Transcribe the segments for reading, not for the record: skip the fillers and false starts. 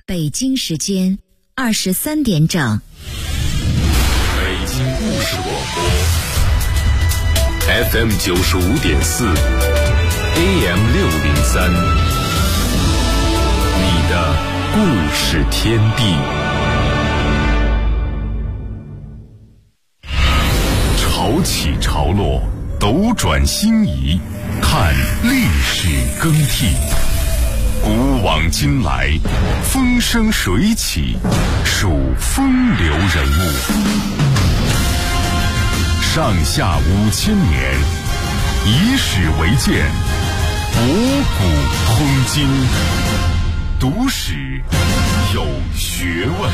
北京时间23点整。 北京故事广播 FM 95.4 AM 603，你的故事天地。潮起潮落，斗转星移，看历史更替。古往今来，风生水起，数风流人物。上下5000年，以史为鉴，博古通今，读史有学问。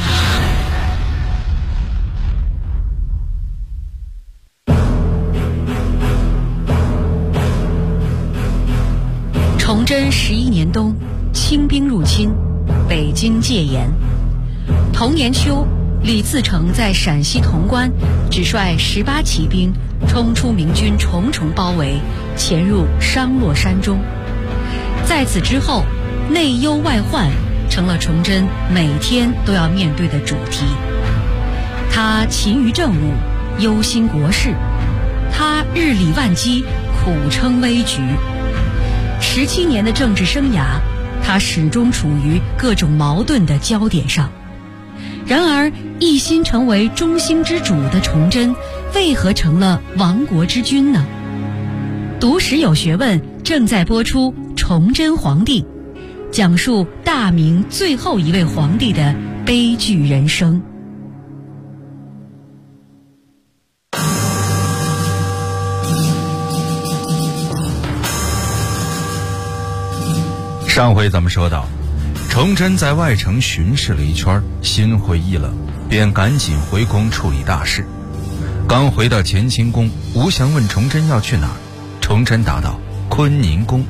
崇祯11年冬，清兵入侵，北京戒严。同年秋，李自成在陕西潼关只率18骑兵冲出明军重重包围，潜入商洛山中。在此之后，内忧外患成了崇祯每天都要面对的主题。他勤于政务，忧心国事；他日理万机，苦撑危局。17年的政治生涯，他始终处于各种矛盾的焦点上。然而，一心成为中兴之主的崇祯，为何成了亡国之君呢？读史有学问正在播出《崇祯皇帝》，讲述大明最后一位皇帝的悲剧人生。 上回咱们说到，崇祯在外城巡视了一圈，心灰意冷，便赶紧回宫处理大事。刚回到乾清宫，吴祥问崇祯要去哪儿，崇祯答道：坤宁宫。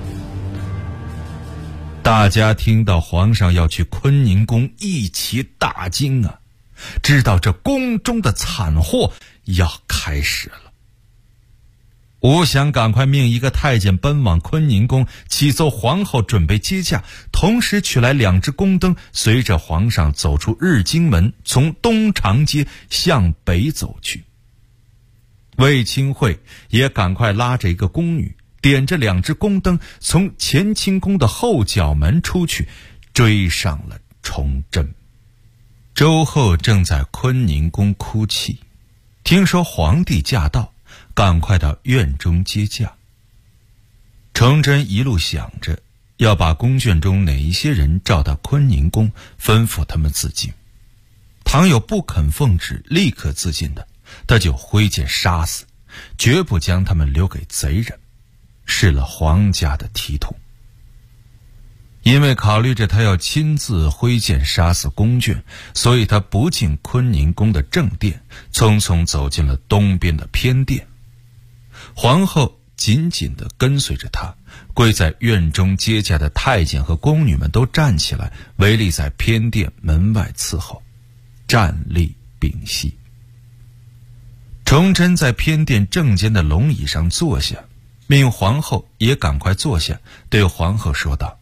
大家听到皇上要去坤宁宫，一齐大惊啊，知道这宫中的惨祸要开始了。吴祥赶快命一个太监奔往坤宁宫，启奏皇后准备接驾，同时取来2只宫灯，随着皇上走出日经门，从东长街向北走去。卫青会也赶快拉着一个宫女，点着2只宫灯，从乾清宫的后角门出去，追上了崇祯。周后正在坤宁宫哭泣，听说皇帝驾到，赶快到院中接驾。崇祯一路想着要把宫眷中哪一些人召到坤宁宫，吩咐他们自尽。倘有不肯奉旨立刻自尽的，他就挥剑杀死，绝不将他们留给贼人，失了皇家的体统。因为考虑着他要亲自挥剑杀死宫眷，所以他不进坤宁宫的正殿，匆匆走进了东边的偏殿。皇后紧紧地跟随着他，跪在院中接驾的太监和宫女们都站起来，围立在偏殿门外伺候，站立屏息。崇祯在偏殿正间的龙椅上坐下，命皇后也赶快坐下，对皇后说道：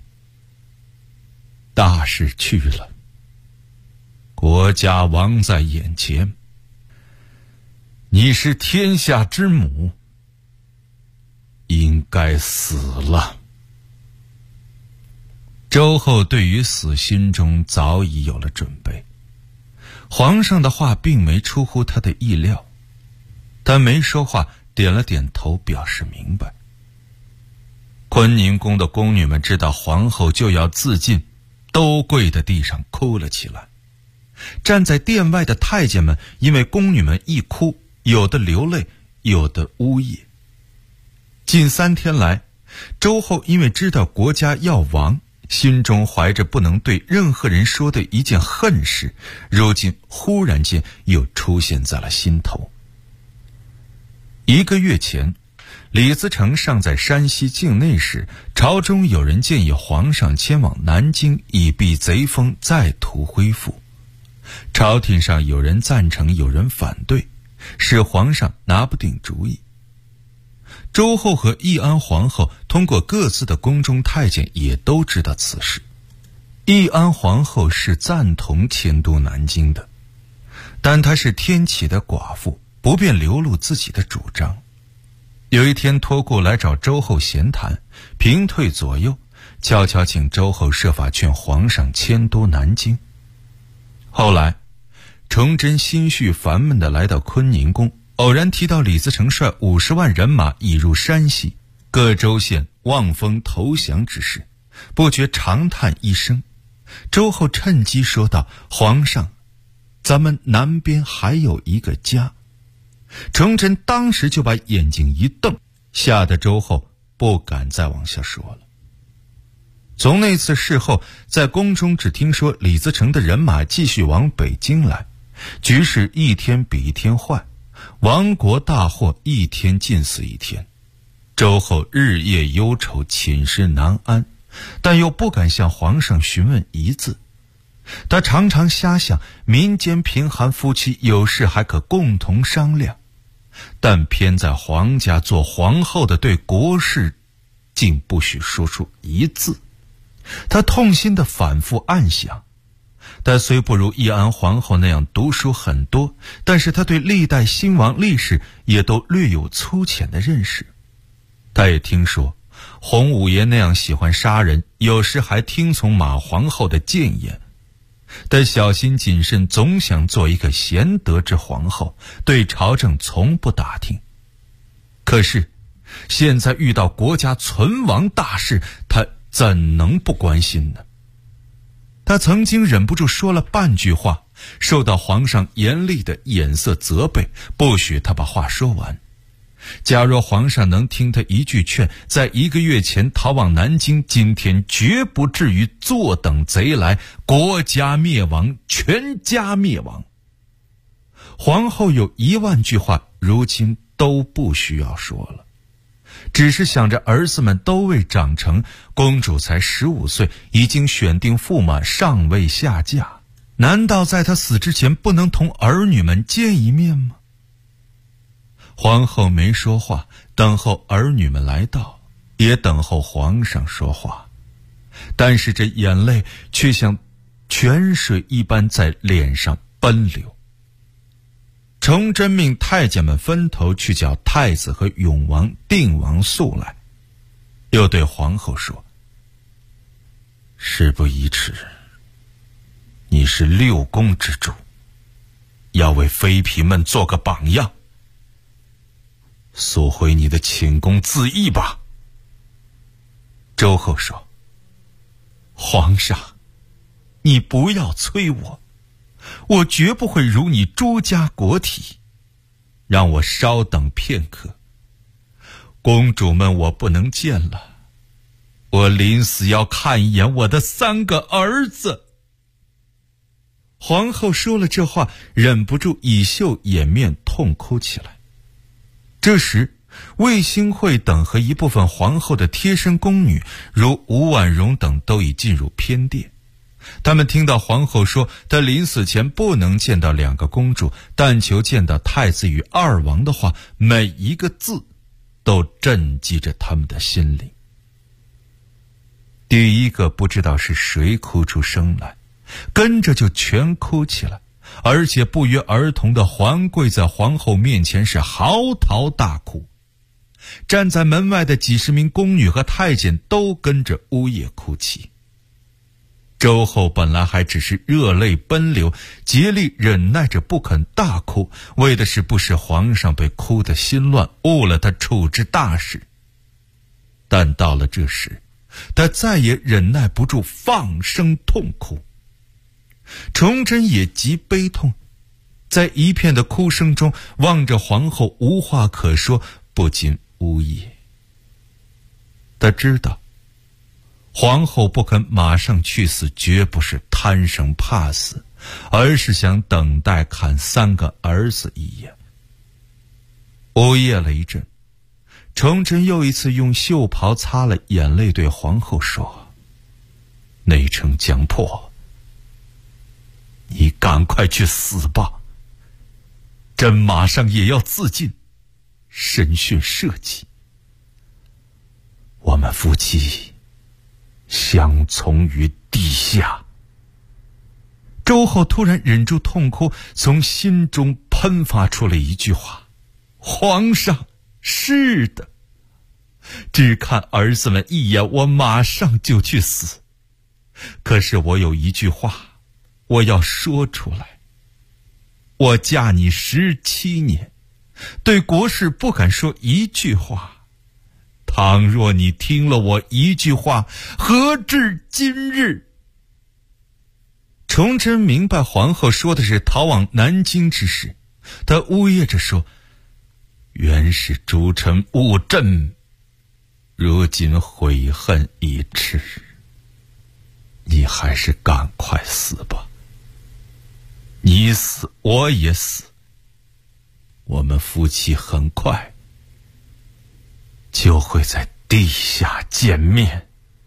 大事去了，国家亡在眼前，你是天下之母，应该死了。周后对于死心中早已有了准备，皇上的话并没出乎他的意料，他没说话，点了点头表示明白。坤宁宫的宫女们知道皇后就要自尽，都跪在地上哭了起来。站在殿外的太监们因为宫女们一哭，有的流泪，有的呜咽。近3天来，周后因为知道国家要亡，心中怀着不能对任何人说的一件恨事，如今忽然间又出现在了心头。1个月前，李自成尚在山西境内时，朝中有人建议皇上迁往南京，以避贼风再图恢复。朝廷上有人赞成，有人反对，使皇上拿不定主意。周后和义安皇后通过各自的宫中太监也都知道此事。 义安皇后是赞同迁都南京的，但她是天启的寡妇，不便流露自己的主张。有一天托孤来找周后闲谈，平退左右，悄悄请周后设法劝皇上迁都南京。后来崇祯心绪烦闷地来到坤宁宫，偶然提到李自成率50万人马已入山西各州县望风投降之事，不觉长叹一声。周后趁机说道：“皇上，咱们南边还有一个家。”崇祯当时就把眼睛一瞪，吓得周后不敢再往下说了。从那次事后，在宫中只听说李自成的人马继续往北京来，局势一天比一天坏，亡国大祸一天近似一天。周后日夜忧愁，寝食难安，但又不敢向皇上询问一字。他常常瞎想，民间贫寒夫妻有事还可共同商量，但偏在皇家做皇后的对国事竟不许说出一字。他痛心地反复暗想，他虽不如义安皇后那样读书很多，但是他对历代兴亡历史也都略有粗浅的认识。他也听说洪五爷那样喜欢杀人，有时还听从马皇后的谏言。但小心谨慎，总想做一个贤德之皇后，对朝政从不打听。可是现在遇到国家存亡大事，他怎能不关心呢？他曾经忍不住说了半句话，受到皇上严厉的眼色责备，不许他把话说完。假若皇上能听他一句劝，在1个月前逃往南京，今天绝不至于坐等贼来，国家灭亡，全家灭亡。皇后有1万句话，如今都不需要说了，只是想着儿子们都未长成，公主才15岁，已经选定驸马，尚未下嫁，难道在她死之前不能同儿女们见一面吗？皇后没说话，等候儿女们来到，也等候皇上说话，但是这眼泪却像泉水一般在脸上奔流。崇祯命太监们分头去叫太子和永王、定王速来，又对皇后说：“事不宜迟，你是6宫之主，要为妃嫔们做个榜样，速回你的寝宫自缢吧。”周后说：“皇上，你不要催我，我绝不会如你朱家国体，让我稍等片刻。公主们我不能见了，我临死要看一眼我的3个儿子。”皇后说了这话，忍不住以袖掩面痛哭起来。这时魏兴惠等和一部分皇后的贴身宫女，如吴婉容等都已进入偏殿。他们听到皇后说她临死前不能见到2个公主，但求见到太子与2王的话，每一个字都震击着他们的心灵。第一个不知道是谁哭出声来，跟着就全哭起来，而且不约而同地环跪在皇后面前，是嚎啕大哭。站在门外的几十名宫女和太监都跟着呜咽哭泣。周后本来还只是热泪奔流，竭力忍耐着不肯大哭，为的是不使皇上被哭得心乱，误了他处置大事。但到了这时，他再也忍耐不住，放声痛哭。崇祯也极悲痛，在一片的哭声中望着皇后无话可说，不禁呜咽。他知道皇后不肯马上去死，绝不是贪生怕死，而是想等待看3个儿子一眼。呜咽了一阵，崇祯又一次用袖袍擦了眼泪，对皇后说：“内城将破，你赶快去死吧，朕马上也要自尽，审讯社稷。我们夫妻相从于地下。周后突然忍住痛哭，从心中喷发出了一句话：皇上，是的，只看儿子们一眼，我马上就去死。可是我有一句话我要说出来，我嫁你17年，对国事不敢说一句话，倘若你听了我一句话，何至今日？崇祯明白皇后说的是逃往南京之事，他呜咽着说：原是诸臣误朕，如今悔恨已迟，你还是赶快死吧，你死我也死，我们夫妻很快就会在地下见面。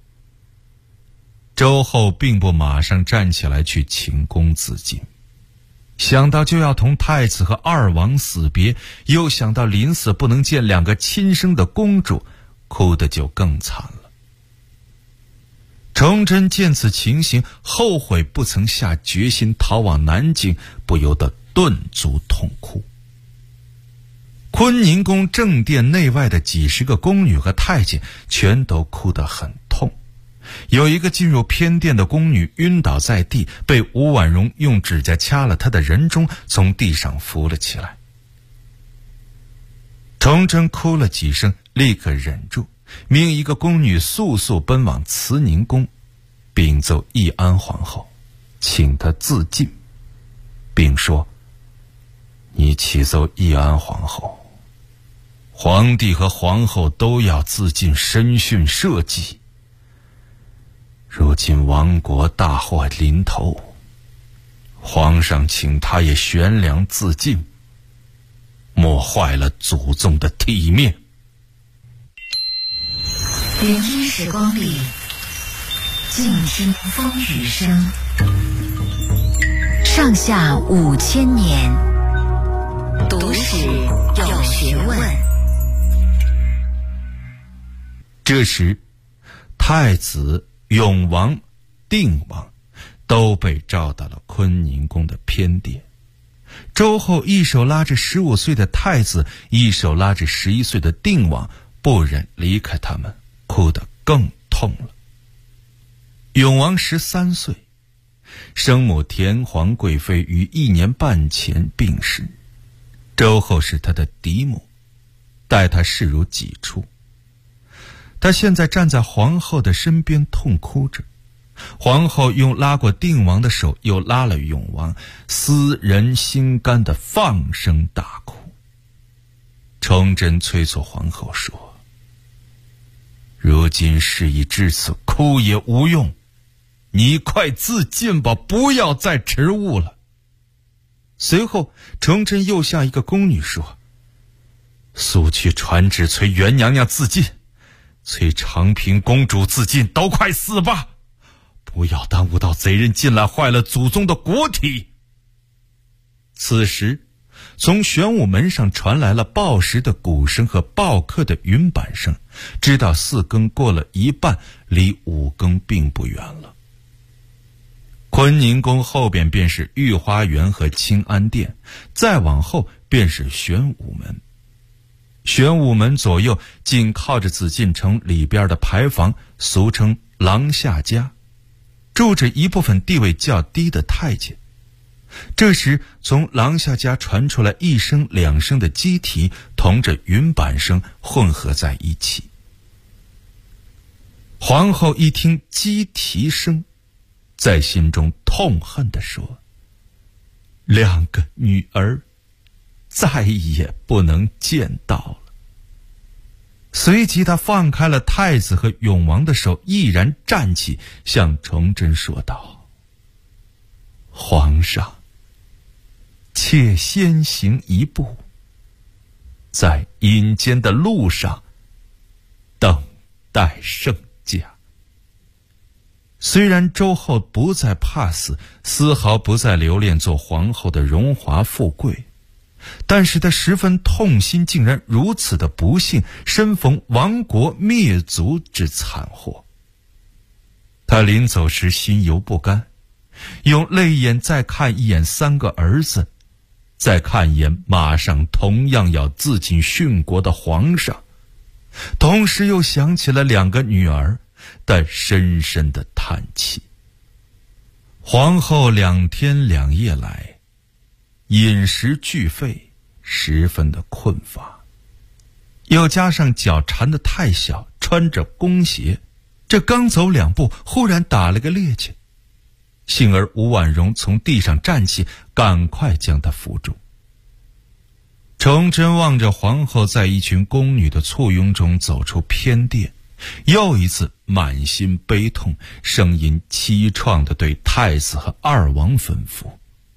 周后并不马上站起来去寝宫自尽，想到就要同太子和二王死别，又想到临死不能见2个亲生的公主，哭得就更惨了。崇祯见此情形，后悔不曾下决心逃往南京，不由得顿足痛哭。坤宁宫正殿内外的几10个宫女和太监全都哭得很痛。有一个进入偏殿的宫女晕倒在地，被吴婉容用指甲掐了她的人中，从地上扶了起来。崇祯哭了几声，立刻忍住，命一个宫女速速奔往慈宁宫，禀奏义安皇后，请她自尽，并说：你启奏义安皇后，皇帝和皇后都要自尽身殉社稷，如今亡国大祸临头，皇上请他也悬梁自尽，莫坏了祖宗的体面。 聆听时光里，静听风雨声。上下5000年，读史有学问。 这时，太子、永王、定王都被召到了坤宁宫的偏殿。周后一手拉着15岁的太子，一手拉着11岁的定王，不忍离开他们，哭得更痛了。永王13岁，生母田皇贵妃于1年半前病逝，周后是他的嫡母，待他视如己出。他现在站在皇后的身边痛哭着，皇后用拉过定王的手，又拉了永王，撕人心肝的放声大哭。崇祯催促皇后说：如今事已至此，哭也无用，你快自尽吧，不要再迟误了。随后崇祯又向一个宫女说：速去传旨催元娘娘自尽，催长平公主自尽，都快死吧，不要耽误到贼人进来，坏了祖宗的国体。此时从玄武门上传来了报时的鼓声和报课的云板声，知道4更过了一半，离5更并不远了。坤宁宫后边便是御花园和清安殿，再往后便是玄武门。玄武门左右紧靠着紫禁城里边的牌坊，俗称廊下家，住着一部分地位较低的太监。这时从廊下家传出来1声2声的鸡啼，同着云板声混合在一起。皇后一听鸡啼声，在心中痛恨地说：2个女儿再也不能见到了。随即他放开了太子和永王的手，毅然站起，向崇祯说道：皇上，且先行一步，在阴间的路上等待圣驾。虽然周后不再怕死，丝毫不再留恋做皇后的荣华富贵，但是他十分痛心，竟然如此的不幸，身逢亡国灭族之惨祸。他他临走时心有不甘，用泪眼再看一眼3个儿子，再看一眼马上同样要自尽殉国的皇上，同时又想起了2个女儿，但深深的叹气。皇后2天2夜来，饮食俱废，十分的困乏，又加上脚缠得太小，穿着宫鞋，这刚走2步，忽然打了个趔趄。幸而吴婉容从地上站起，赶快将她扶住。崇祯望着皇后在一群宫女的簇拥中走出偏殿，又一次满心悲痛，声音凄怆地对太子和2王吩咐：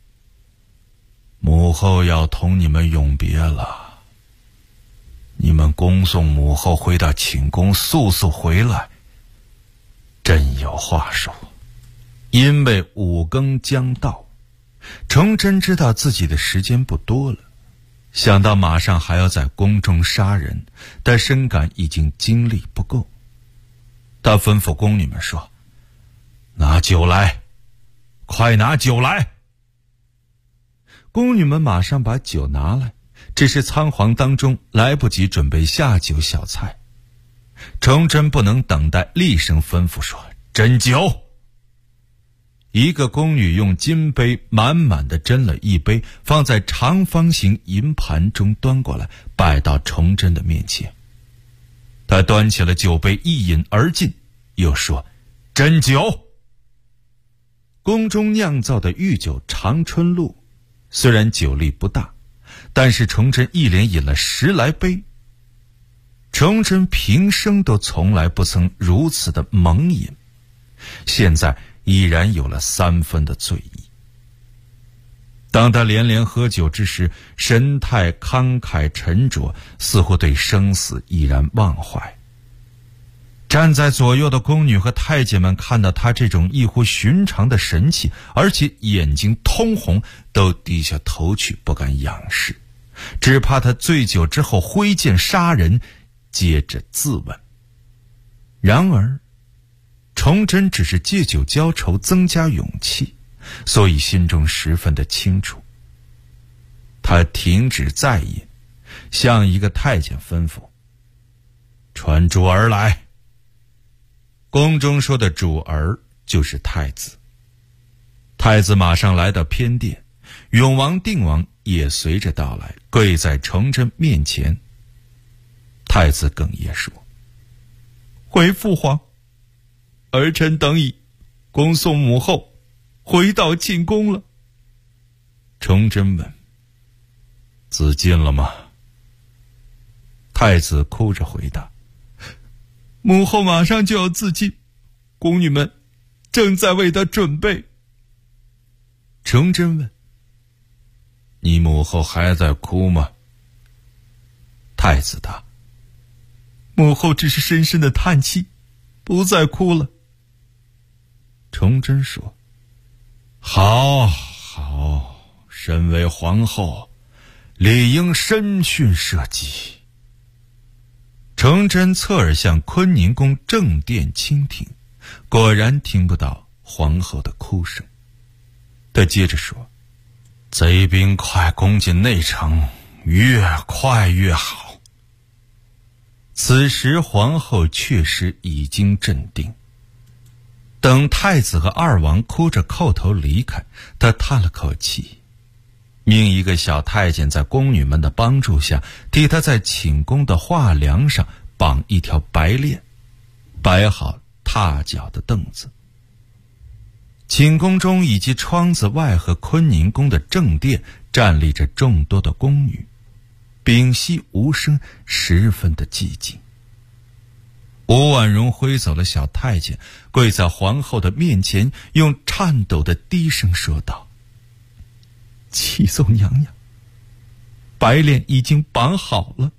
母后要同你们永别了，你们恭送母后回到寝宫，速速回来。朕有话说。因为5更将到，崇祯知道自己的时间不多了，想到马上还要在宫中杀人，但深感已经精力不够。他吩咐宫女们说：拿酒来，快拿酒来。宫女们马上把酒拿来，只是仓皇当中来不及准备下酒小菜。崇祯不能等待，厉声吩咐说：斟酒。一个宫女用金杯满满的斟了一杯，放在长方形银盘中端过来，摆到崇祯的面前。他端起了酒杯，一饮而尽，又说：斟酒。宫中酿造的御酒长春露，虽然酒力不大，但是崇祯一连饮了10来杯。崇祯平生都从来不曾如此的猛饮，现在已然有了3分的醉意。当他连连喝酒之时，神态慷慨沉着，似乎对生死已然忘怀。站在左右的宫女和太监们看到他这种异乎寻常的神气，而且眼睛通红，都低下头去，不敢仰视，只怕他醉酒之后挥剑杀人，接着自刎。然而崇祯只是借酒浇愁，增加勇气，所以心中十分的清楚。他停止再饮，向一个太监吩咐：传主儿来。宫中说的主儿就是太子。太子马上来到偏殿，永王、定王也随着到来，跪在崇祯面前。太子哽咽说：回父皇，儿臣等已恭送母后回到寝宫了。崇祯问：自尽了吗？太子哭着回答：母后马上就要自尽，宫女们正在为她准备。崇祯问：你母后还在哭吗？太子答：母后只是深深的叹气，不再哭了。崇祯说：好好，身为皇后，理应深训社稷。崇祯侧耳向坤宁宫正殿倾听，果然听不到皇后的哭声。他接着说：贼兵快攻进内城，越快越好。此时皇后确实已经镇定。等太子和2王哭着叩头离开，他叹了口气，命一个小太监在宫女们的帮助下，替他在寝宫的画梁上绑一条白链，摆好踏脚的凳子。寝宫中以及窗子外和坤宁宫的正殿站立着众多的宫女，屏息无声，十分的寂静。吴婉容挥走了小太监，跪在皇后的面前，用颤抖的低声说道：启奏娘娘，白链已经绑好了。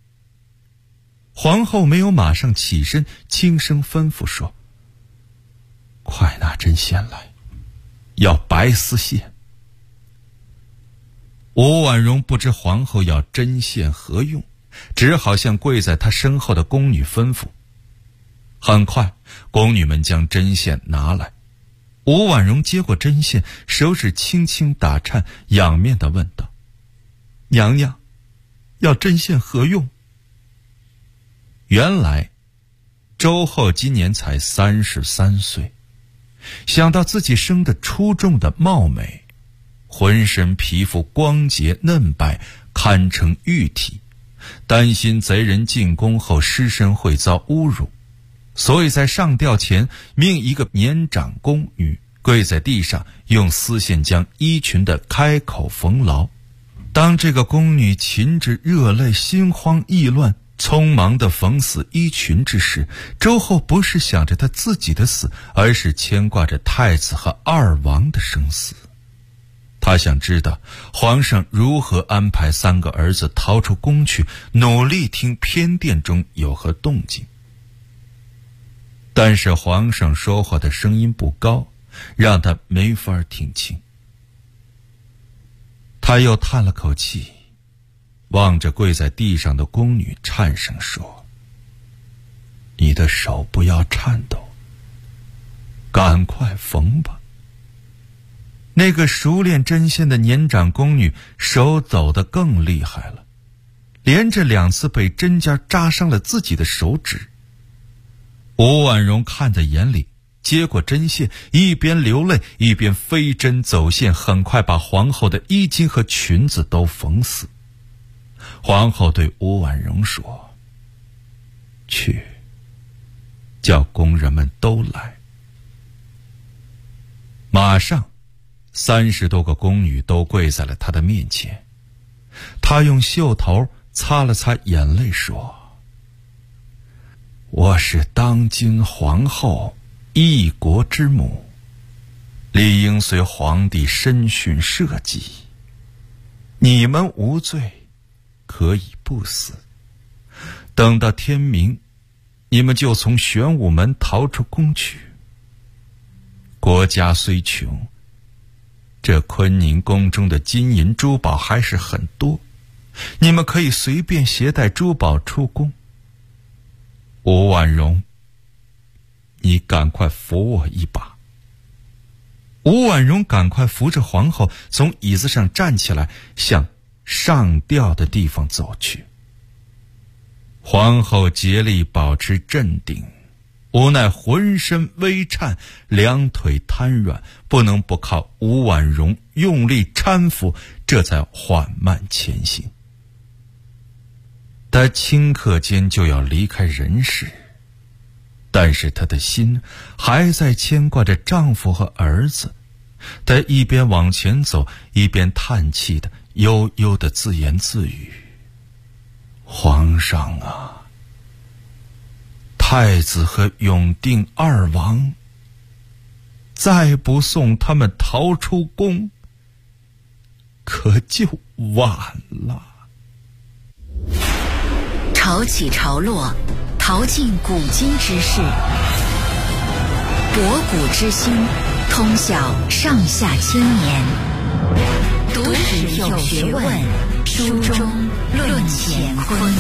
皇后没有马上起身，轻声吩咐说：快拿针线来，要白丝线。吴婉容不知皇后要针线何用，只好向跪在她身后的宫女吩咐： 很快，宫女们将针线拿来。吴婉容接过针线，手指轻轻打颤，仰面地问道：“娘娘，要针线何用？”原来周后今年才33岁，想到自己生得出众的貌美，浑身皮肤光洁嫩白，堪称玉体，担心贼人进宫后尸身会遭侮辱，所以在上吊前命一个年长宫女跪在地上，用丝线将衣裙的开口缝牢。当这个宫女噙着热泪，心慌意乱，匆忙地缝死衣裙之时，周后不是想着他自己的死，而是牵挂着太子和二王的生死。他想知道皇上如何安排3个儿子逃出宫去，努力听偏殿中有何动静。但是皇上说话的声音不高，让他没法听清。他又叹了口气，望着跪在地上的宫女，颤声说：“你的手不要颤抖，赶快缝吧。”那个熟练针线的年长宫女手抖得更厉害了，连着2次被针尖扎伤了自己的手指。吴婉容看在眼里，接过针线，一边流泪一边飞针走线，很快把皇后的衣襟和裙子都缝死。皇后对吴婉容说：“去，叫宫人们都来。”马上30多个宫女都跪在了她的面前。她用袖头擦了擦眼泪说：“我是当今皇后，一国之母，理应随皇帝审讯社稷。你们无罪，可以不死。等到天明，你们就从玄武门逃出宫去。国家虽穷，这坤宁宫中的金银珠宝还是很多，你们可以随便携带珠宝出宫。吴婉容，你赶快扶我一把。”吴婉容赶快扶着皇后从椅子上站起来，向上吊的地方走去。皇后竭力保持镇定，无奈浑身微颤，2腿瘫软，不能不靠吴婉容用力搀扶，这才缓慢前行。她顷刻间就要离开人世，但是她的心还在牵挂着丈夫和儿子。她一边往前走，一边叹气的悠悠的自言自语：“皇上啊，太子和永定2王再不送他们逃出宫，可就晚了。” 潮起潮落，淘尽古今之事，博古之心，通晓上下千年。读史有学问，书中论乾坤。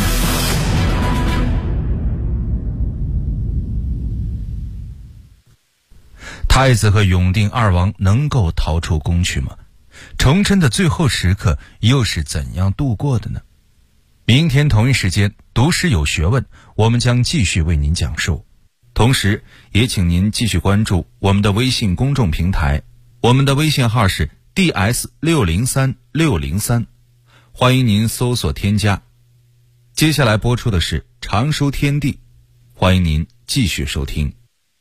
太子和永定2王能够逃出宫去吗？崇祯的最后时刻又是怎样度过的呢？明天同一时间，读史有学问，我们将继续为您讲述。同时也请您继续关注我们的微信公众平台，我们的微信号是 DS603603，欢迎您搜索添加。接下来播出的是常书天地，欢迎您继续收听。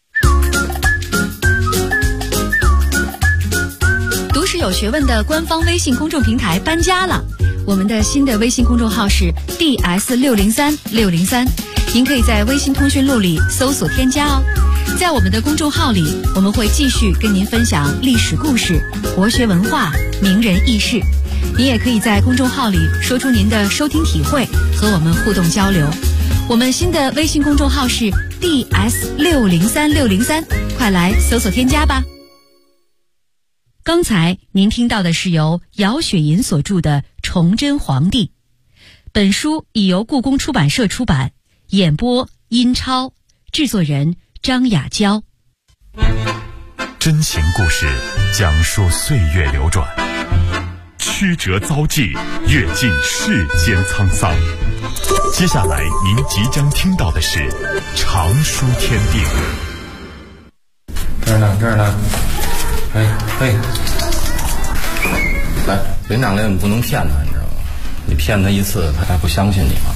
读史有学问的官方微信公众平台搬家了，我们的新的微信公众号是 DS603603，您可以在微信通讯录里搜索添加哦。在我们的公众号里，我们会继续跟您分享历史故事、国学文化、名人轶事。您也可以在公众号里说出您的收听体会，和我们互动交流。我们新的微信公众号是 DS603603，快来搜索添加吧。刚才您听到的是由姚雪银所著的《崇祯皇帝》，本书已由故宫出版社出版，演播殷超， 制作人张雅娇。 真情故事讲述岁月流转，曲折遭际，阅尽世间沧桑。接下来您即将听到的是常书天地。 这儿呢，嘿，来，林长烈，你不能骗他，你知道吗？你骗他一次，他还不相信你吗？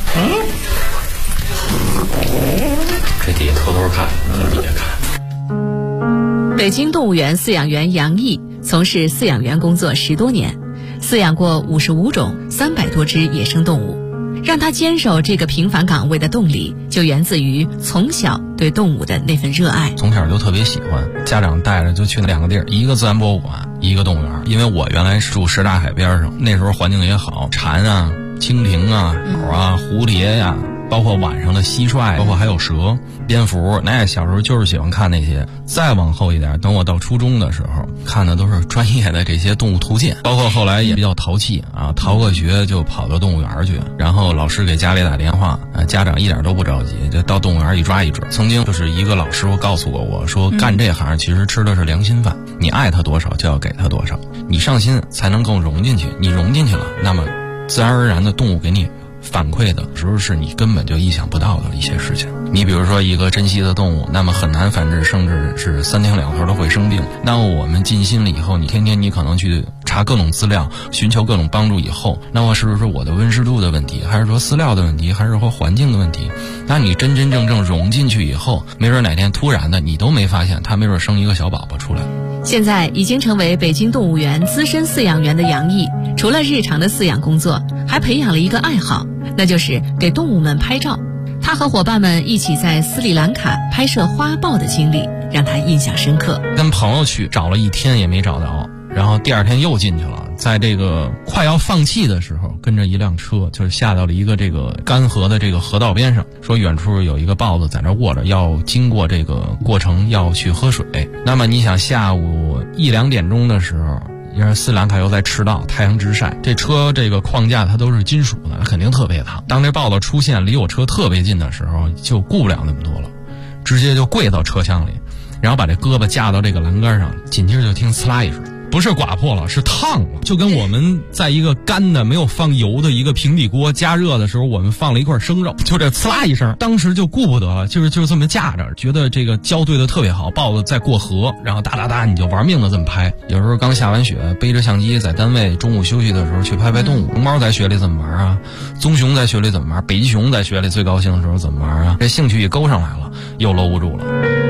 这底下偷偷看，底下看。 北京动物园饲养员杨毅从事饲养员工作10多年，饲养过55种300多只野生动物。让他坚守这个平凡岗位的动力，就源自于从小对动物的那份热爱。 从小就特别喜欢，家长带着就去2个地儿，一个自然博物馆，一个动物园。因为我原来住什刹海边上，那时候环境也好，蝉啊、蜻蜓啊、鸟啊、蝴蝶呀，包括晚上的蟋蟀，包括还有蛇、蝙蝠，那小时候就是喜欢看那些。再往后一点，等我到初中的时候，看的都是专业的这些动物图鉴，包括后来也比较淘气啊，逃个学就跑到动物园去，然后老师给家里打电话，家长一点都不着急，就到动物园一抓一准。曾经就是一个老师傅告诉过我说，干这行其实吃的是良心饭，你爱他多少就要给他多少，你上心才能够融进去，你融进去了，那么自然而然的动物给你反馈的时候是你根本就意想不到的一些事情。你比如说一个珍稀的动物，那么很难繁殖，甚至是3天2头都会生病。那我们尽心了以后，你天天你可能去查各种资料，寻求各种帮助以后，那么是不是我的温湿度的问题，还是说饲料的问题，还是说环境的问题？那你真真正正融进去以后，没准哪天突然的你都没发现，它没准生一个小宝宝出来。 现在已经成为北京动物园资深饲养员的杨毅，除了日常的饲养工作，还培养了一个爱好，那就是给动物们拍照。他和伙伴们一起在斯里兰卡拍摄花豹的经历让他印象深刻。 跟朋友去找了1天也没找着，然后第2天又进去了，在这个快要放弃的时候，跟着一辆车就是下到了一个这个干涸的这个河道边上，说远处有一个豹子在那卧着，要经过这个过程要去喝水。那么你想下午1、2点钟的时候，因为斯里兰卡又在赤道，太阳直晒，这车这个框架它都是金属的，它肯定特别烫。当这豹子出现离我车特别近的时候，就顾不了那么多了，直接就跪到车厢里，然后把这胳膊架到这个栏杆上，紧接着就听呲啦一声，不是刮破了，是烫了，就跟我们在一个干的没有放油的一个平底锅加热的时候，我们放了一块生肉，就这呲啦一声，当时就顾不得了，就是这么架着，觉得这个胶对的特别好，豹子在过河，然后哒哒哒你就玩命的这么拍。有时候刚下完雪，背着相机在单位中午休息的时候去拍拍动物，龙猫在雪里怎么玩啊，棕熊在雪里怎么玩，北极熊在雪里最高兴的时候怎么玩啊，这兴趣一勾上来了，又搂不住了。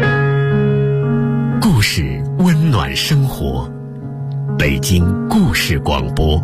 故事温暖生活，北京故事广播。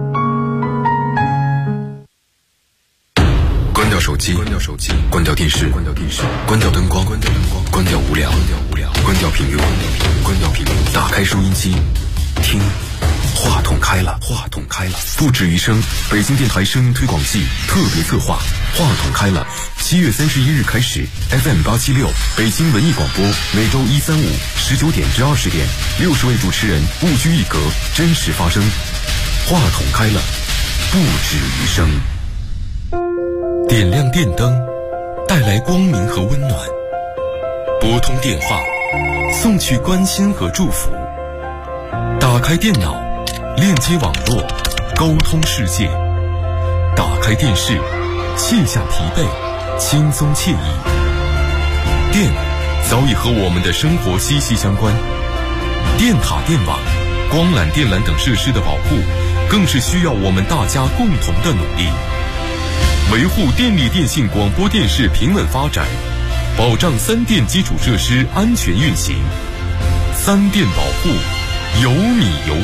关掉手机，关掉电视，关掉灯光，关掉无聊，关掉频率，打开收音机，听，话筒开了，不止于声，北京电台声音推广季特别策划，话筒开了。7月31日开始 ，FM 876北京文艺广播，每周1、3、5 19点至20点，60位主持人不拘一格，真实发声。话筒开了，不止于声。点亮电灯，带来光明和温暖；拨通电话，送去关心和祝福；打开电脑，链接网络，沟通世界；打开电视，卸下疲惫，轻松惬意。电早已和我们的生活息息相关，电塔、电网、光缆、电缆等设施的保护，更是需要我们大家共同的努力。维护电力电信广播电视平稳发展，保障3电基础设施安全运行。3电保护，有你有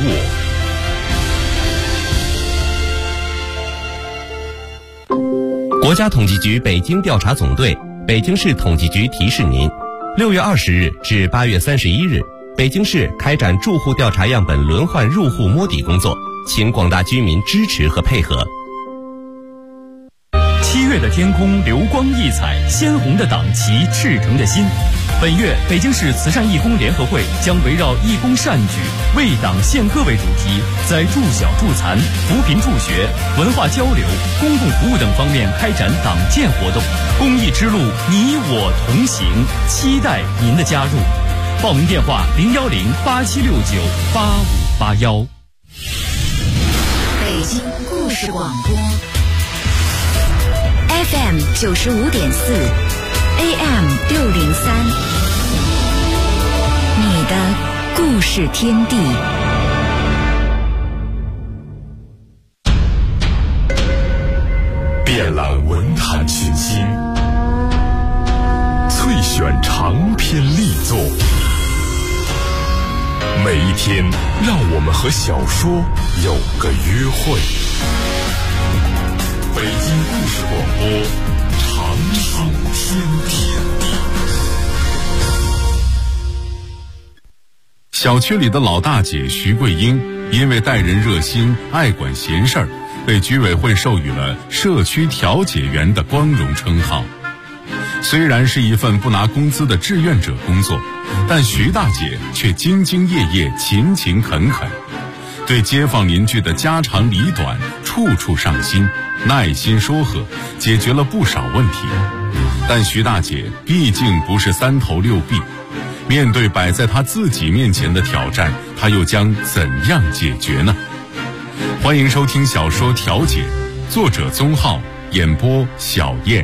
我。 国家统计局北京调查总队、北京市统计局提示您：6月20日至8月31日，北京市开展住户调查样本轮换入户摸底工作，请广大居民支持和配合。 7月的天空流光溢彩，鲜红的党旗，赤诚的心。 本月，北京市慈善义工联合会将围绕义工善举、为党献歌为主题，在助小助残、扶贫助学、文化交流、公共服务等方面开展党建活动。公益之路，你我同行，期待您的加入。报名电话：010-8769-8581。 北京故事广播 FM 95.4，AM 603，你的故事天地。 遍览文坛群星，萃选长篇力作。每一天，让我们和小说有个约会。北京故事广播，长寿天地。小区里的老大姐徐桂英，因为待人热心、爱管闲事儿，被居委会授予了社区调解员的光荣称号。虽然是一份不拿工资的志愿者工作，但徐大姐却兢兢业业、勤勤恳恳，对街坊邻居的家长里短处处上心，耐心说和，解决了不少问题。但徐大姐毕竟不是三头六臂，面对摆在她自己面前的挑战，她又将怎样解决呢？欢迎收听小说《调解》，作者宗浩，演播小燕。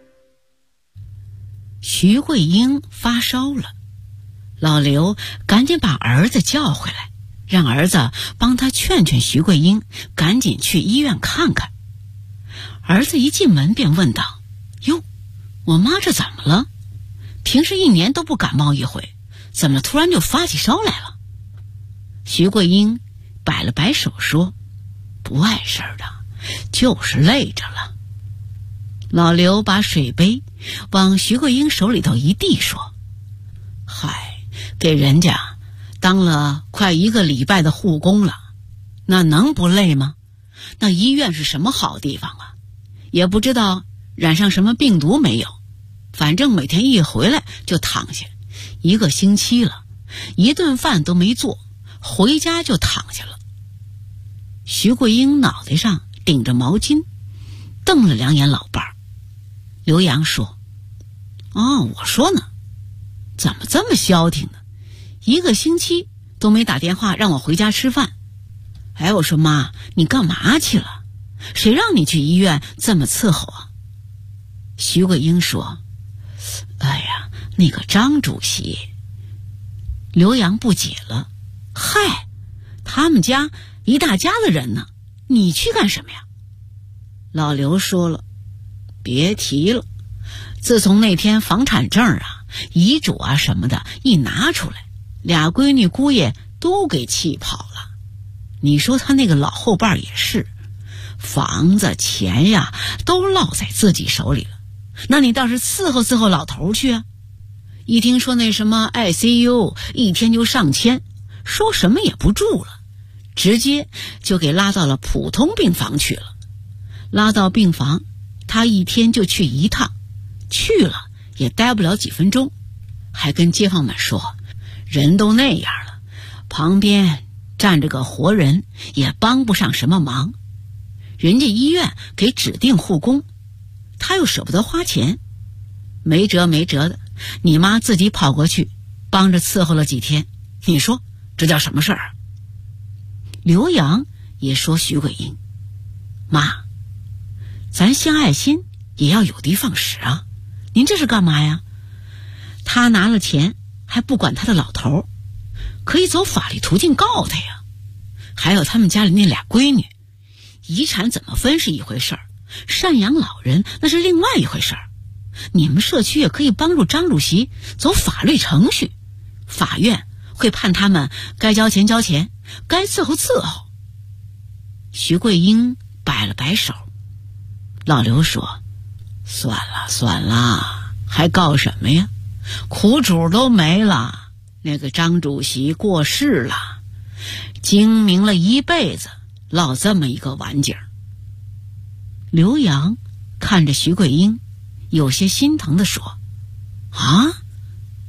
徐桂英发烧了，老刘赶紧把儿子叫回来，让儿子帮他劝劝徐桂英，赶紧去医院看看。儿子一进门便问道：哟，我妈这怎么了？平时一年都不感冒一回，怎么突然就发起烧来了？徐桂英摆了摆手说：不碍事的，就是累着了。老刘把水杯往徐桂英手里头一递，说：嗨，给人家当了快1个礼拜的护工了，那能不累吗？那医院是什么好地方啊？也不知道染上什么病毒没有，反正每天一回来就躺下，1个星期了，一顿饭都没做，回家就躺下了。徐桂英脑袋上顶着毛巾，瞪了2眼老伴儿。刘洋说：我说呢，怎么这么消停呢？1个星期都没打电话让我回家吃饭。我说妈，你干嘛去了？谁让你去医院这么伺候啊？徐桂英说：那个张主席。刘洋不解了：嗨，他们家一大家子人呢，你去干什么呀？老刘说了：别提了，自从那天房产证啊、遗嘱啊什么的一拿出来，2闺女姑爷都给气跑了。你说他那个老后伴也是，房子钱呀都落在自己手里了，那你倒是伺候伺候老头去啊。一听说那什么 ICU 一天就上千，说什么也不住了，直接就给拉到了普通病房去了。拉到病房，他一天就去1趟，去了也待不了几分钟，还跟街坊们说人都那样了，旁边站着个活人也帮不上什么忙，人家医院给指定护工，他又舍不得花钱，没辙的，你妈自己跑过去帮着伺候了几天，你说这叫什么事儿啊？刘洋也说徐桂英：妈，咱献爱心也要有的放矢啊，您这是干嘛呀？他拿了钱还不管他的老头，可以走法律途径告他呀。还有他们家里那2闺女，遗产怎么分是一回事儿，赡养老人那是另外一回事儿。你们社区也可以帮助张主席走法律程序，法院会判他们该交钱交钱，该伺候伺候。徐桂英摆了摆手。老刘说：算了，还告什么呀？苦主都没了，那个张主席过世了，精明了一辈子，落这么一个晚景。刘洋看着徐桂英，有些心疼地说：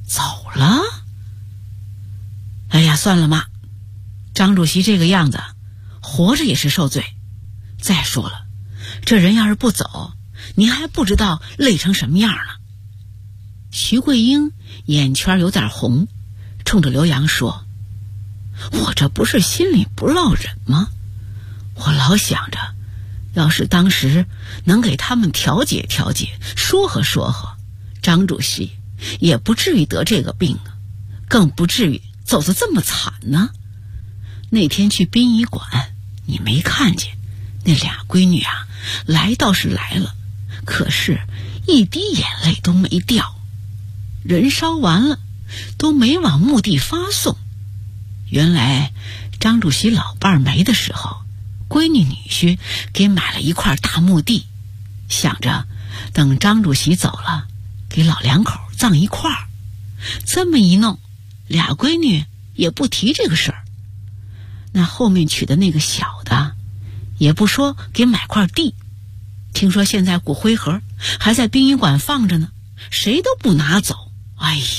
走了？哎呀，算了妈，张主席这个样子，活着也是受罪。再说了，这人要是不走，您还不知道累成什么样呢。徐桂英眼圈有点红，冲着刘洋说：“我这不是心里不落忍吗？我老想着，要是当时能给他们调解调解，说和说和，张主席也不至于得这个病啊，更不至于走得这么惨呢。那天去殡仪馆，你没看见那俩闺女啊，来倒是来了，可是一滴眼泪都没掉。人烧完了，都没往墓地发送。原来张主席老伴儿没的时候，闺女女婿给买了一块大墓地，想着等张主席走了，给老两口葬一块儿。这么一弄，俩闺女也不提这个事儿。那后面娶的那个小的，也不说给买块地，听说现在骨灰盒还在殡仪馆放着呢，谁都不拿走。哎呦！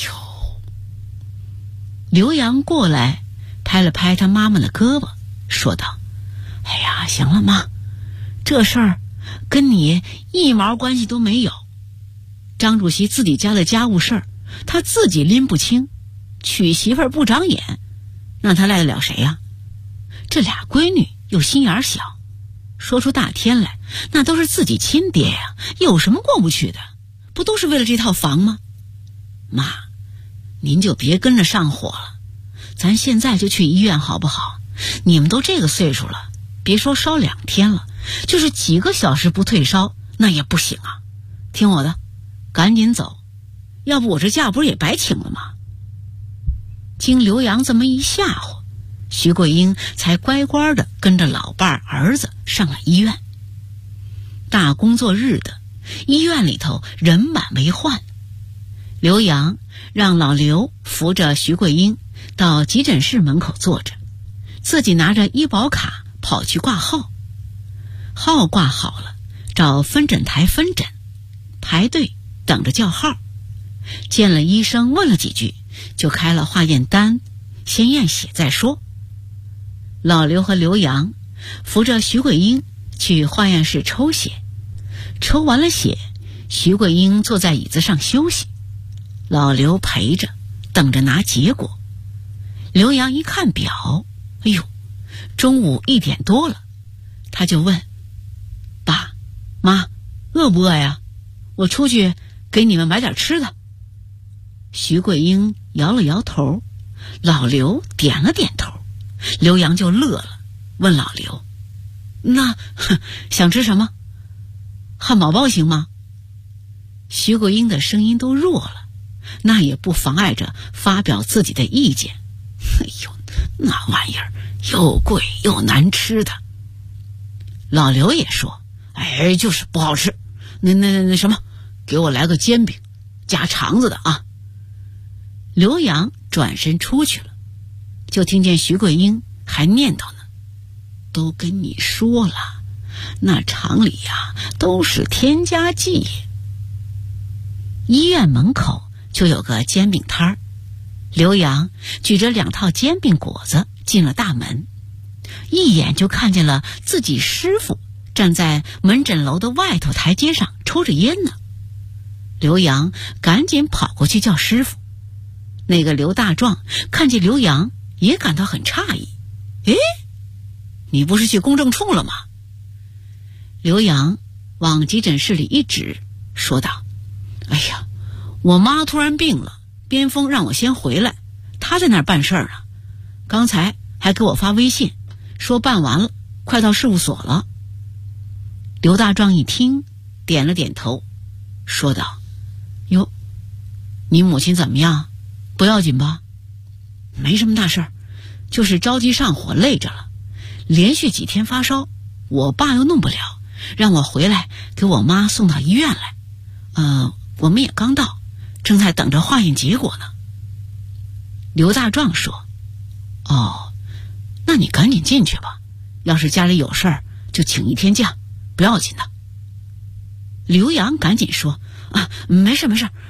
刘洋过来拍了拍他妈妈的胳膊，说道：“哎呀，行了妈，这事儿跟你一毛关系都没有。张主席自己家的家务事儿，他自己拎不清，娶媳妇儿不长眼，让他赖得了谁呀？这俩闺女又心眼小，说出大天来，那都是自己亲爹呀，有什么过不去的？不都是为了这套房吗？妈，您就别跟着上火了，咱现在就去医院好不好？你们都这个岁数了，别说烧2天了，就是几个小时不退烧那也不行啊！听我的，赶紧走，要不我这假不是也白请了吗？”经刘洋这么一吓唬，徐桂英才乖乖的跟着老伴儿子上了医院。大工作日的医院里头人满为患，刘洋让老刘扶着徐桂英到急诊室门口坐着，自己拿着医保卡跑去挂号。号挂好了，找分诊台分诊，排队等着叫号。见了医生问了几句，就开了化验单，先验血再说。老刘和刘洋扶着徐桂英去化验室抽血，抽完了血，徐桂英坐在椅子上休息，老刘陪着等着拿结果。刘洋一看表，哎呦，中午1点多了，他就问：“爸妈，饿不饿呀？我出去给你们买点吃的。”徐桂英摇了摇头，老刘点了点头，刘洋就乐了，问老刘：“那想吃什么？汉堡包行吗？”徐桂英的声音都弱了，那也不妨碍着发表自己的意见。哎呦，那玩意儿又贵又难吃的。老刘也说：“哎，就是不好吃。那什么，给我来个煎饼，加肠子的啊。”刘洋转身出去了，就听见徐桂英还念叨呢：“都跟你说了，那厂里呀都是添加剂。”医院门口就有个煎饼摊儿，刘洋举着2套煎饼果子进了大门，一眼就看见了自己师傅站在门诊楼的外头台阶上抽着烟呢。刘洋赶紧跑过去叫师傅。那个刘大壮看见刘洋也感到很诧异：“诶，你不是去公证处了吗？”刘洋往急诊室里一指，说道：“哎呀，我妈突然病了，边锋让我先回来，她在那儿办事儿呢。刚才还给我发微信，说办完了，快到事务所了。”刘大壮一听，点了点头，说道：“哟，你母亲怎么样？不要紧吧？”“没什么大事儿，就是着急上火累着了，连续几天发烧，我爸又弄不了，让我回来给我妈送到医院来。我们也刚到，正在等着化验结果呢。”刘大壮说：“哦，那你赶紧进去吧，要是家里有事儿就请1天假，不要紧的。”刘洋赶紧说：“啊，没事没事，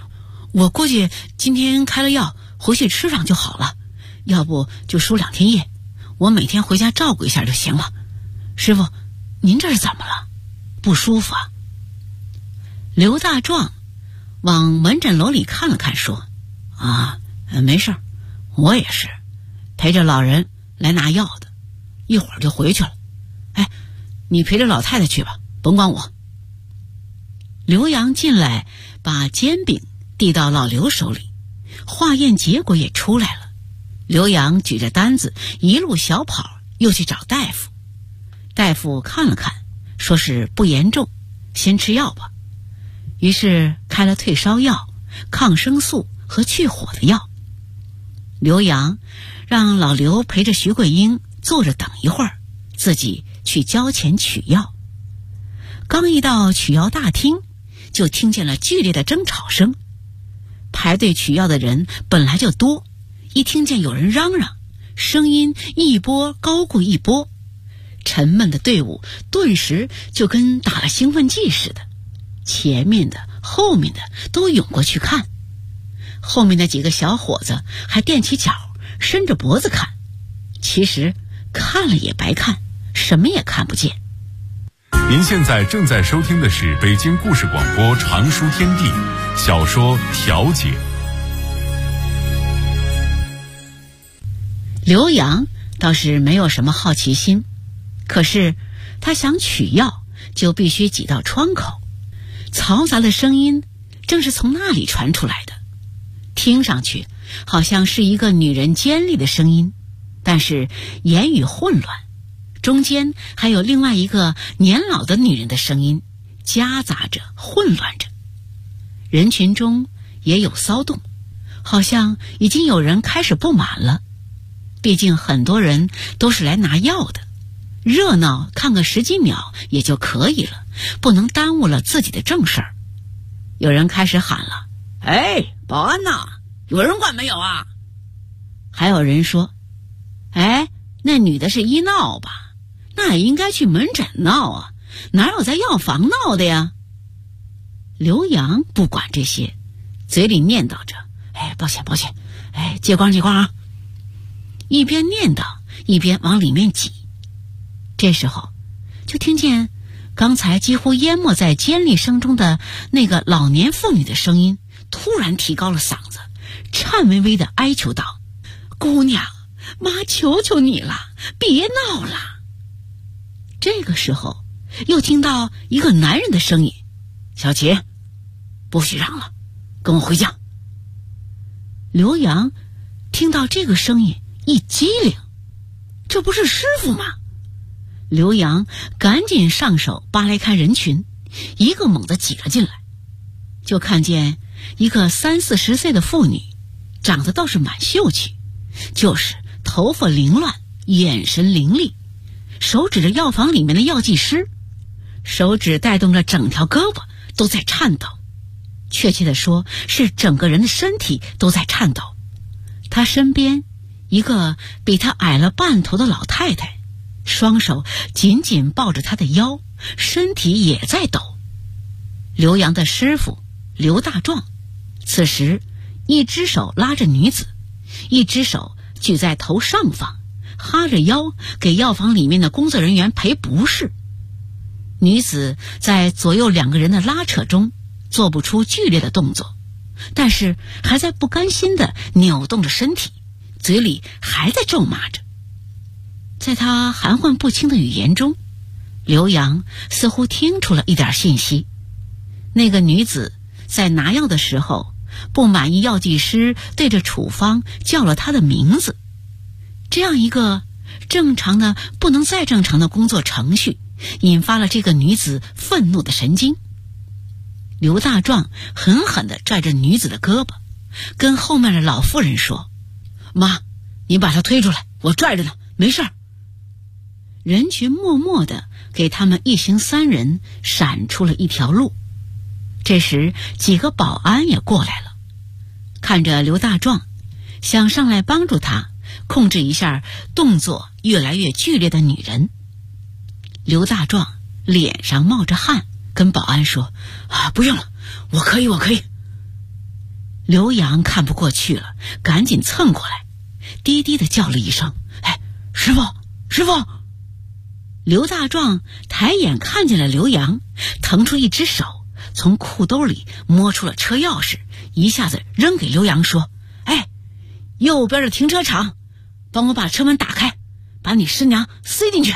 我估计今天开了药，回去吃上就好了，要不就输2天液，我每天回家照顾一下就行了。师傅，您这是怎么了？不舒服啊？刘大壮往门诊楼里看了看，说：没事，我也是陪着老人来拿药的，一会儿就回去了。你陪着老太太去吧，甭管我。刘洋进来，把煎饼递到老刘手里，化验结果也出来了。刘洋举着单子一路小跑又去找大夫，大夫看了看，说是不严重，先吃药吧。于是开了退烧药、抗生素和去火的药。刘洋让老刘陪着徐桂英坐着等一会儿，自己去交钱取药。刚一到取药大厅，就听见了剧烈的争吵声。排队取药的人本来就多，一听见有人嚷嚷，声音一波高过一波，沉闷的队伍顿时就跟打了兴奋剂似的，前面的后面的都涌过去看。后面的几个小伙子还踮起脚伸着脖子看，其实看了也白看，什么也看不见。 您现在正在收听的是北京故事广播常书天地小说《调解》。 刘洋倒是没有什么好奇心，可是他想取药就必须挤到窗口，嘈杂的声音正是从那里传出来的，听上去好像是一个女人尖利的声音，但是言语混乱，中间还有另外一个年老的女人的声音，夹杂着混乱着。人群中也有骚动，好像已经有人开始不满了。毕竟很多人都是来拿药的，热闹看个10几秒也就可以了，不能耽误了自己的正事儿。有人开始喊了：保安呐，有人管没有啊？还有人说：那女的是医闹吧，那也应该去门诊闹啊，哪有在药房闹的呀？刘洋不管这些，嘴里念叨着：抱歉，借光啊！一边念叨一边往里面挤。这时候就听见刚才几乎淹没在尖利声中的那个老年妇女的声音突然提高了嗓子，颤巍巍地哀求道：姑娘，妈求求你了，别闹了。这个时候又听到一个男人的声音：小琪，不许嚷了，跟我回家。刘洋听到这个声音一激灵，这不是师傅吗？刘洋赶紧上手扒拉开人群，一个猛地挤了进来，就看见一个30、40岁的妇女，长得倒是蛮秀气，就是头发凌乱，眼神凌厉，手指着药房里面的药剂师，手指带动着整条胳膊都在颤抖，确切的说是整个人的身体都在颤抖。他身边一个比他矮了半头的老太太，双手紧紧抱着他的腰，身体也在抖。刘洋的师傅刘大壮此时一只手拉着女子，一只手举在头上方，哈着腰给药房里面的工作人员赔不是。女子在左右2个人的拉扯中做不出剧烈的动作，但是还在不甘心地扭动着身体，嘴里还在咒骂着。在他含混不清的语言中，刘洋似乎听出了一点信息。那个女子在拿药的时候不满意药剂师对着处方叫了她的名字，这样一个正常的不能再正常的工作程序引发了这个女子愤怒的神经。刘大壮狠狠地拽着女子的胳膊，跟后面的老妇人说：妈，你把她推出来，我拽着她，没事儿。人群默默地给他们一行3人闪出了一条路。这时几个保安也过来了，看着刘大壮，想上来帮助他控制一下动作越来越剧烈的女人。刘大壮脸上冒着汗，跟保安说：不用了，我可以。 刘洋看不过去了，赶紧蹭过来，低低的叫了一声：“哎，师傅，师傅！”刘大壮抬眼看见了刘洋，腾出一只手，从裤兜里摸出了车钥匙，一下子扔给刘洋说：“哎，右边的停车场，帮我把车门打开，把你师娘塞进去。”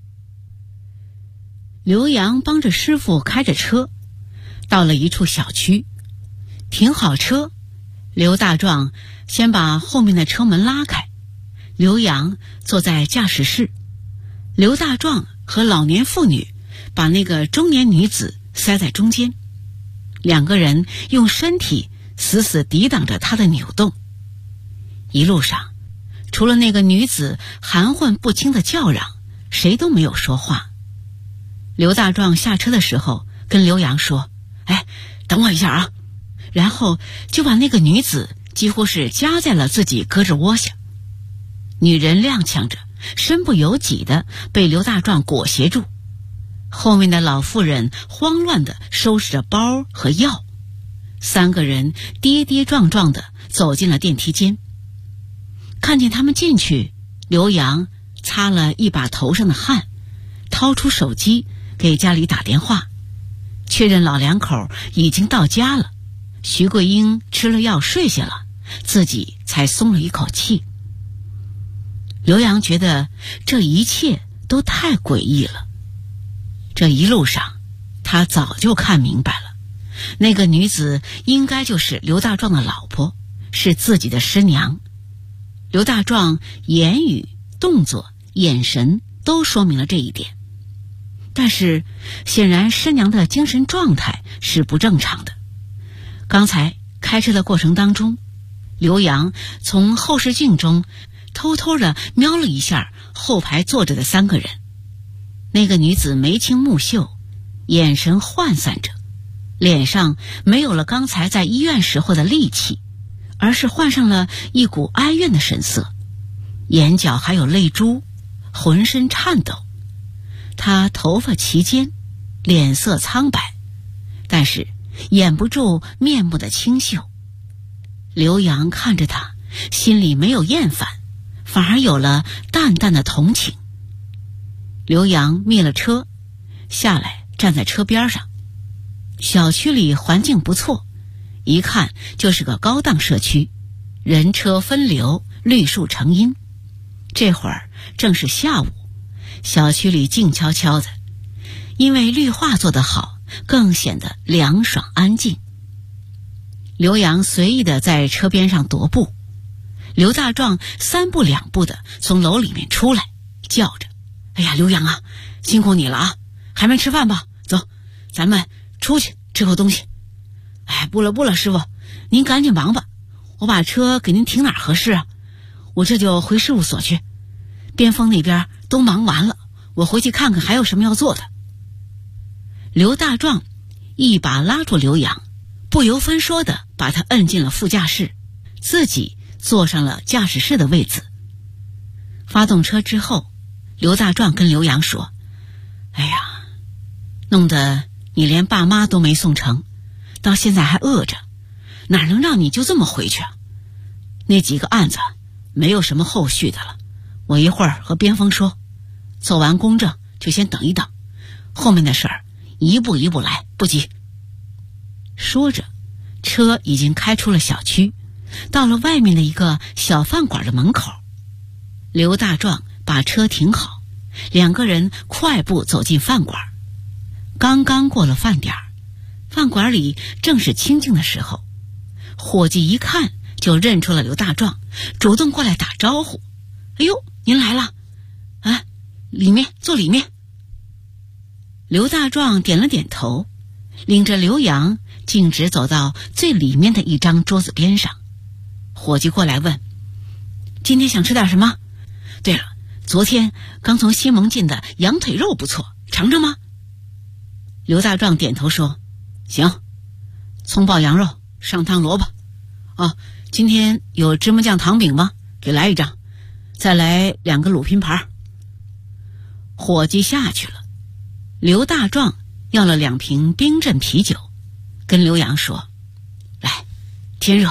刘洋帮着师傅开着车，到了一处小区，停好车，刘大壮先把后面的车门拉开，刘洋坐在驾驶室，刘大壮和老年妇女把那个中年女子塞在中间，两个人用身体死死抵挡着她的扭动。一路上，除了那个女子含混不清的叫嚷，谁都没有说话。刘大壮下车的时候跟刘洋说：“哎，等我一下啊！”然后就把那个女子几乎是夹在了自己胳肢窝下。女人踉跄着，身不由己的被刘大壮裹挟住，后面的老妇人慌乱的收拾着包和药，三个人跌跌撞撞的走进了电梯间。看见他们进去，刘洋擦了一把头上的汗，掏出手机给家里打电话，确认老两口已经到家了，徐桂英吃了药睡下了，自己才松了一口气。刘洋觉得这一切都太诡异了。这一路上，他早就看明白了，那个女子应该就是刘大壮的老婆，是自己的师娘。刘大壮言语、动作、眼神都说明了这一点。但是显然师娘的精神状态是不正常的。刚才开车的过程当中，刘洋从后视镜中偷偷地瞄了一下后排坐着的三个人。那个女子眉清目秀，眼神涣散着，脸上没有了刚才在医院时候的戾气，而是换上了一股哀怨的神色，眼角还有泪珠，浑身颤抖。她头发齐肩，脸色苍白，但是掩不住面目的清秀。刘洋看着她，心里没有厌烦，反而有了淡淡的同情。刘洋灭了车，下来站在车边上。小区里环境不错，一看就是个高档社区，人车分流，绿树成荫。这会儿正是下午，小区里静悄悄的，因为绿化做得好，更显得凉爽安静。刘洋随意的在车边上踱步，刘大壮三步两步的从楼里面出来，叫着：“哎呀，刘洋啊，辛苦你了啊，还没吃饭吧？走，咱们出去吃口东西。”“哎，不了，师傅，您赶紧忙吧，我把车给您停哪儿合适啊？我这就回事务所去，边锋那边都忙完了，我回去看看还有什么要做的。”刘大壮一把拉住刘洋，不由分说的把他摁进了副驾驶，自己坐上了驾驶室的位子。发动车之后，刘大壮跟刘洋说：“哎呀，弄得你连爸妈都没送成，到现在还饿着，哪能让你就这么回去啊？那几个案子没有什么后续的了，我一会儿和边锋说，做完公证就先等一等，后面的事儿一步一步来，不急。”说着，车已经开出了小区，到了外面的一个小饭馆的门口。刘大壮把车停好，两个人快步走进饭馆。刚刚过了饭点，饭馆里正是清静的时候，伙计一看就认出了刘大壮，主动过来打招呼：“哎呦，您来了啊，里面坐里面。”刘大壮点了点头，领着刘洋径直走到最里面的一张桌子边上。伙计过来问：“今天想吃点什么？对了，昨天刚从西蒙进的羊腿肉不错，尝尝吗？”刘大壮点头说：“行，葱爆羊肉，上汤萝卜。哦，今天有芝麻酱糖饼吗？给来一张，再来2个卤拼盘。”伙计下去了。刘大壮要了2瓶冰镇啤酒，跟刘洋说：“来，天热，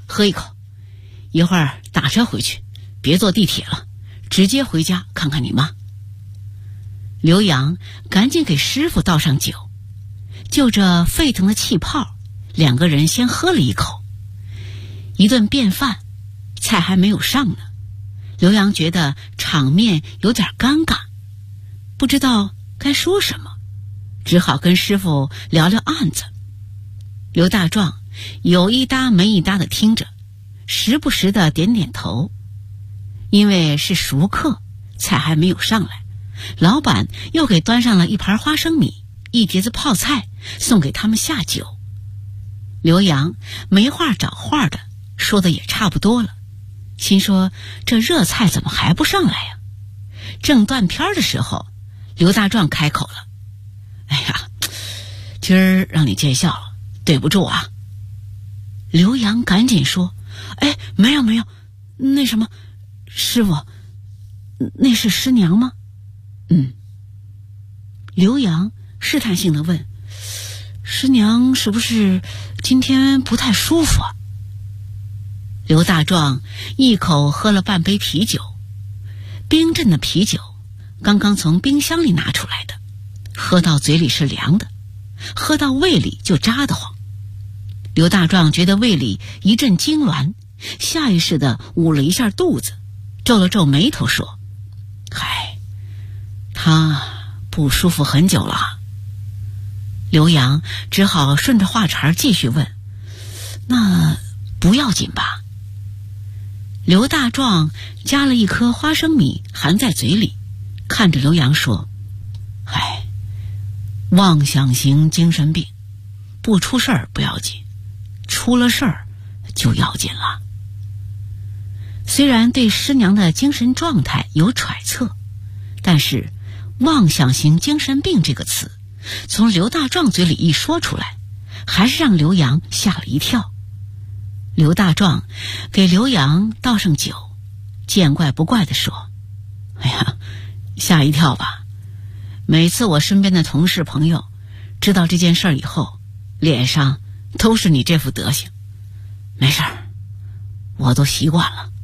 喝一口，一会儿打车回去，别坐地铁了，直接回家看看你妈。刘洋赶紧给师傅倒上酒，就着沸腾的气泡，两个人先喝了一口。一顿便饭，菜还没有上呢，刘洋觉得场面有点尴尬，不知道该说什么，只好跟师傅聊聊案子。刘大壮有一搭没一搭的听着，时不时的点点头。因为是熟客，菜还没有上来，老板又给端上了一盘花生米，一碟子泡菜，送给他们下酒。刘洋没话找话的说的也差不多了，心说这热菜怎么还不上来呀？正断片的时候，刘大壮开口了：“哎呀，今儿让你见笑了，对不住啊。”刘洋赶紧说：“哎，没有，那什么，师傅，那是师娘吗？”“嗯。”刘洋试探性地问：“师娘是不是今天不太舒服啊？”刘大壮一口喝了半杯啤酒，冰镇的啤酒，刚刚从冰箱里拿出来的，喝到嘴里是凉的，喝到胃里就扎得慌。刘大壮觉得胃里一阵痉挛，下意识地捂了一下肚子，皱了皱眉头说：“嗨，他不舒服很久了。”刘洋只好顺着话茬继续问：“那不要紧吧？”刘大壮夹了一颗花生米含在嘴里，看着刘洋说：“唉，妄想型精神病，不出事儿不要紧，出了事儿就要紧了。”虽然对师娘的精神状态有揣测，但是妄想型精神病这个词从刘大壮嘴里一说出来，还是让刘洋吓了一跳。刘大壮给刘洋倒上酒，见怪不怪地说：“哎呀，吓一跳吧。每次我身边的同事朋友知道这件事以后，脸上都是你这副德行。没事儿，我都习惯了。”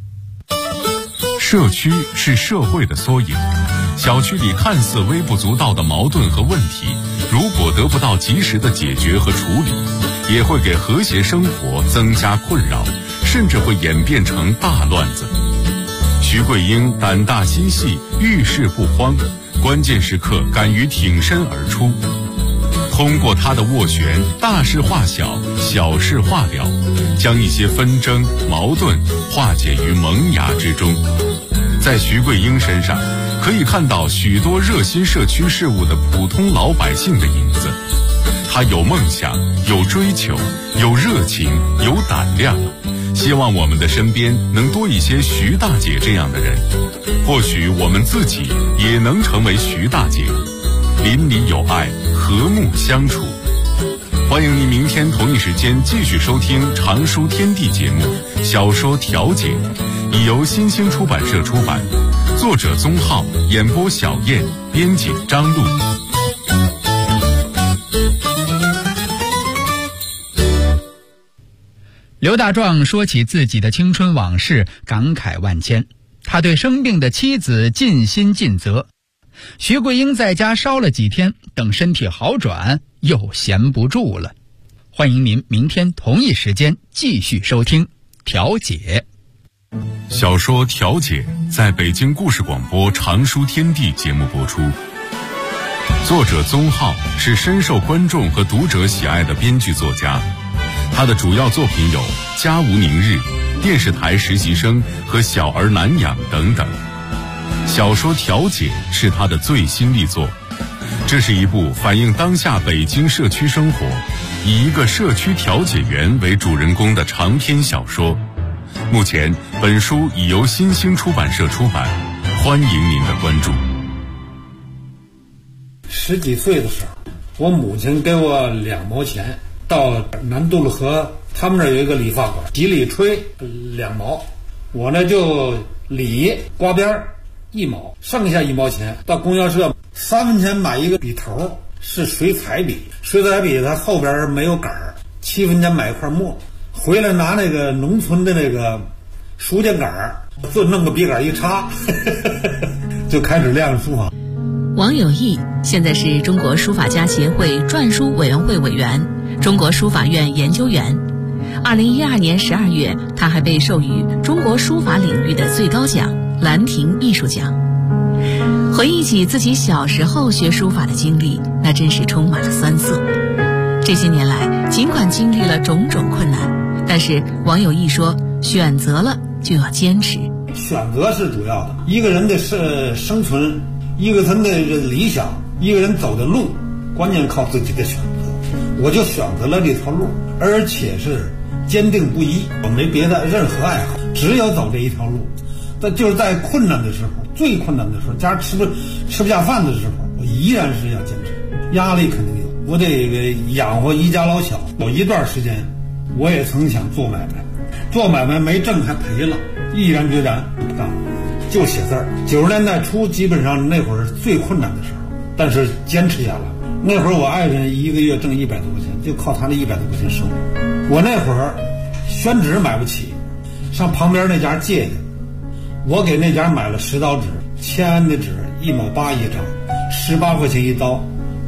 社区是社会的缩影，小区里看似微不足道的矛盾和问题，如果得不到及时的解决和处理，也会给和谐生活增加困扰，甚至会演变成大乱子。徐桂英胆大心细，遇事不慌，关键时刻敢于挺身而出。通过她的斡旋，大事化小，小事化了，将一些纷争矛盾化解于萌芽之中。在徐桂英身上，可以看到许多热心社区事务的普通老百姓的影子。他有梦想，有追求，有热情，有胆量。希望我们的身边能多一些徐大姐这样的人，或许我们自己也能成为徐大姐，邻里有爱，和睦相处。欢迎您明天同一时间继续收听《常书天地》节目《小说调解》，已由新兴出版社出版，作者宗浩，演播小燕，编辑张璐。 刘大壮说起自己的青春往事，感慨万千。他对生病的妻子尽心尽责。徐桂英在家烧了几天，等身体好转，又闲不住了。欢迎您明天同一时间继续收听《调解》。 小说《调解》在北京故事广播《常书天地》节目播出。作者宗浩是深受观众和读者喜爱的编剧作家。他的主要作品有《家无宁日》、电视台实习生和小儿难养等等。小说《调解》是他的最新力作，这是一部反映当下北京社区生活，以一个社区调解员为主人公的长篇小说。目前本书已由新兴出版社出版，欢迎您的关注。 10几岁的时候，我母亲给我2毛钱，到南渡路河他们那儿有一个理发馆，几里吹2毛，我呢就理刮边1毛，剩下1毛钱到供销社3分钱买一个笔头，是水彩笔，水彩笔它后边没有杆儿，7分钱买一块墨， 回来拿那个农村的那个书架杆儿，就弄个笔杆一插，就开始练书法。 王有义现在是中国书法家协会篆书委员会委员、中国书法院研究员。2012年12月，他还被授予中国书法领域的最高奖兰亭艺术奖。回忆起自己小时候学书法的经历，那真是充满了酸涩。这些年来，尽管经历了种种困难，但是王有义说，选择了就要坚持。 选择是主要的，一个人的生存，一个人的理想，一个人走的路，关键靠自己的选择。我就选择了这条路，而且是坚定不移，我没别的任何爱好，只有走这一条路。但就是在困难的时候，最困难的时候，家吃不下饭的时候，我依然是要坚持。压力肯定有，我得养活一家老小。有一段时间，我也曾想做买卖，做买卖没挣还赔了，毅然决然不干，就写字儿。90年代初，基本上那会儿最困难的时候，但是坚持下来。那会儿我爱人一个月挣100多块钱，就靠他那100多块钱生活。我那会儿宣纸买不起，上旁边那家借去，我给那家买了10刀纸，签的纸1毛8一张，18块钱一刀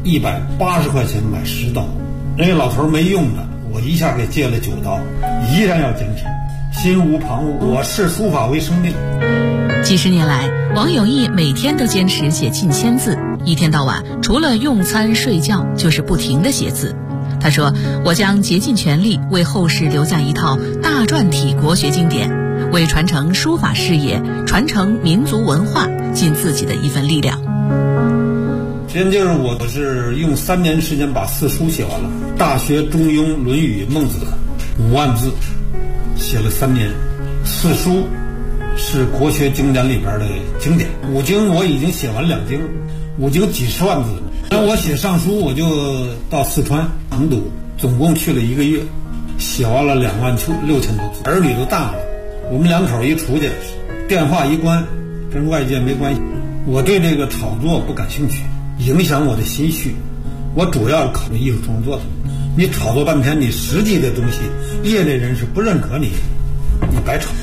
，180块钱买10刀。那个老头没用的，我一下给借了9刀，依然要坚持，心无旁骛。我视书法为生命。 几十年来，王有义每天都坚持写近1000字，一天到晚除了用餐睡觉就是不停地写字。他说，我将竭尽全力为后世留下一套大篆体国学经典，为传承书法事业、传承民族文化尽自己的一份力量。 先就是我是用3年时间把4书写完了，《大学》《中庸》《论语》《孟子》5万字，写了3年。4书是国学经典里边的经典，5经我已经写完2经，5经几十万字。那我写上书，我就到四川成都，总共去了1个月，写完了26000多字。儿女都大了，我们2口一出去，电话一关，跟外界没关系。我对这个炒作不感兴趣，影响我的心绪。我主要考虑艺术创作的。你炒作半天，你实际的东西，业内人士不认可你，你白炒。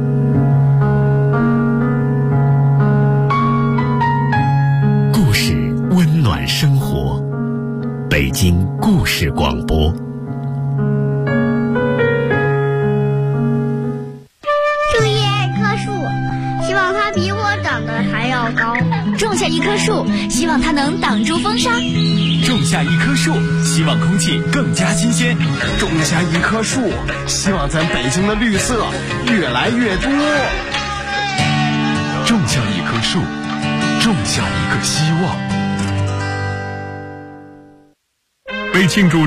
故事温暖生活，北京故事广播。 种一棵树，希望它比我长得还要高；种下一棵树，希望它能挡住风沙； 种下一棵树，希望空气更加新鲜； 种下一棵树，希望咱北京的绿色越来越多。 种下一棵树，种下一个希望。为庆祝